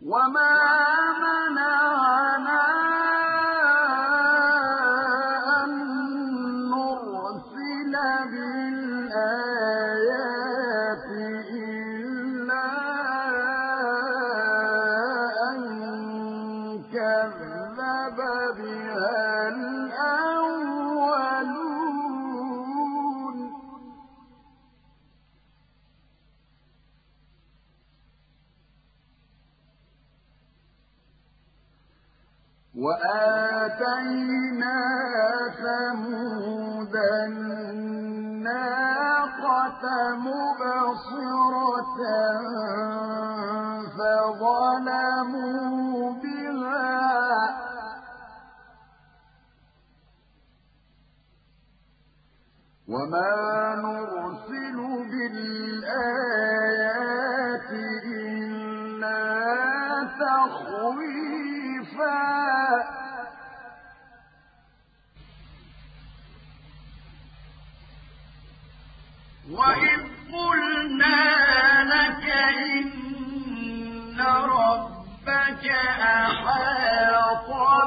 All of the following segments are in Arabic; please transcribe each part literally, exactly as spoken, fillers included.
وما منعنا أن نرسل بالآيات إلا أن كذب بها الأولون وآتينا ثمود الناقة مبصرة فظلموا بها وما نرسل بالآيات إلا تخويفا وإذ قلنا لك إن ربك أحاط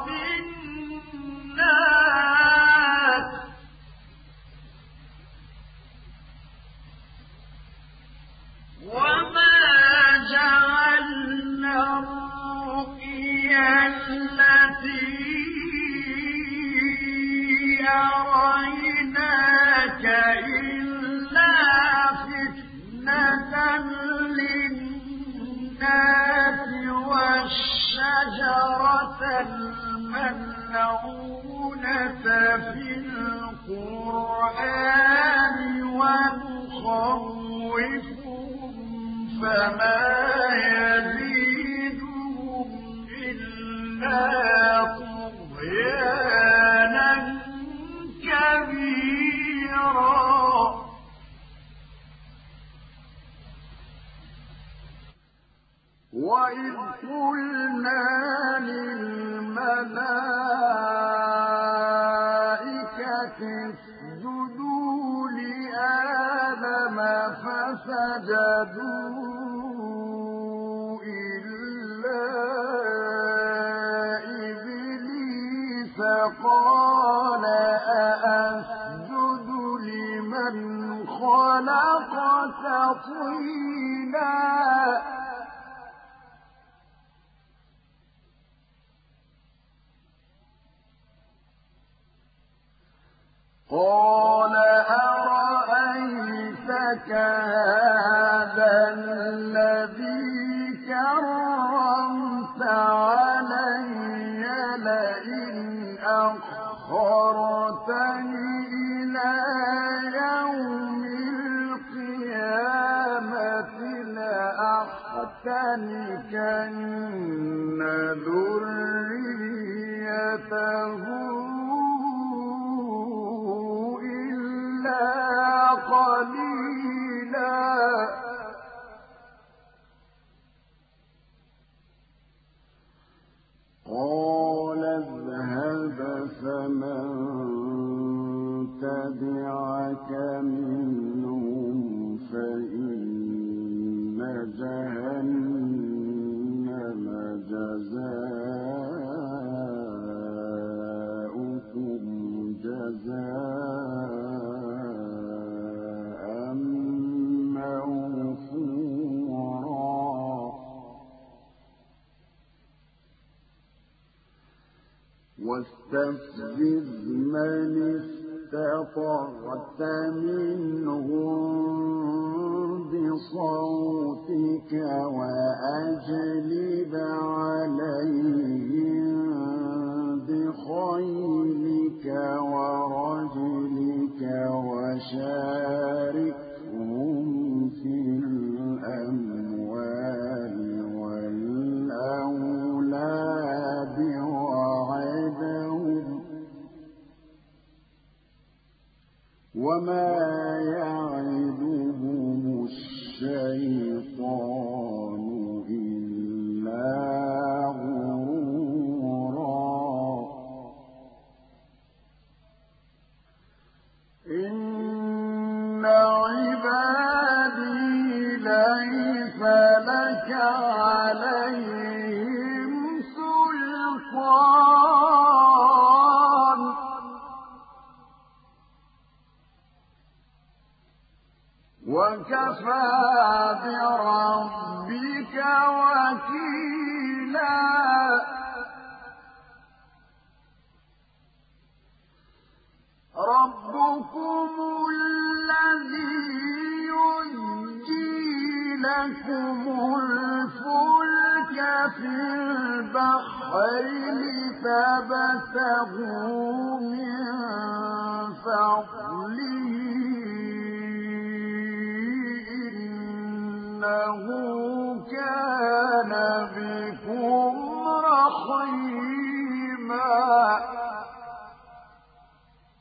بالناس وما جعلنا الرؤيا التي أريناك إلا فتنة للناس والشجرة الملعونة في القرآن ونخوفهم فما يزيدهم إلا طغيانا كبيرا وإذ قلنا للملائكة اسجدوا لآدم فسجدوا إلا إبليس قال أأسجد لمن خلقت طينا قال أرأيتك هذا الذي كرمت علي لئن أخرتني إلى يوم القيامة لأحتنكن ذريته قليلا قال اذهب فمن تبعك منهم فإن جهنم جزاؤكم جزاء واستفزز من استطعت منهم بصوتك وأجلب عليهم بخيلك ورجلك وشاركهم في الأموال والأولاد وما يعدهم الشيطان إلا غرورا إن عبادي ليس لك عليهم وكفى بربك وكيلا ربكم الذي يزجي لكم الفلك في البحر لتبتغوا من فضله إنه كان بكم رحيما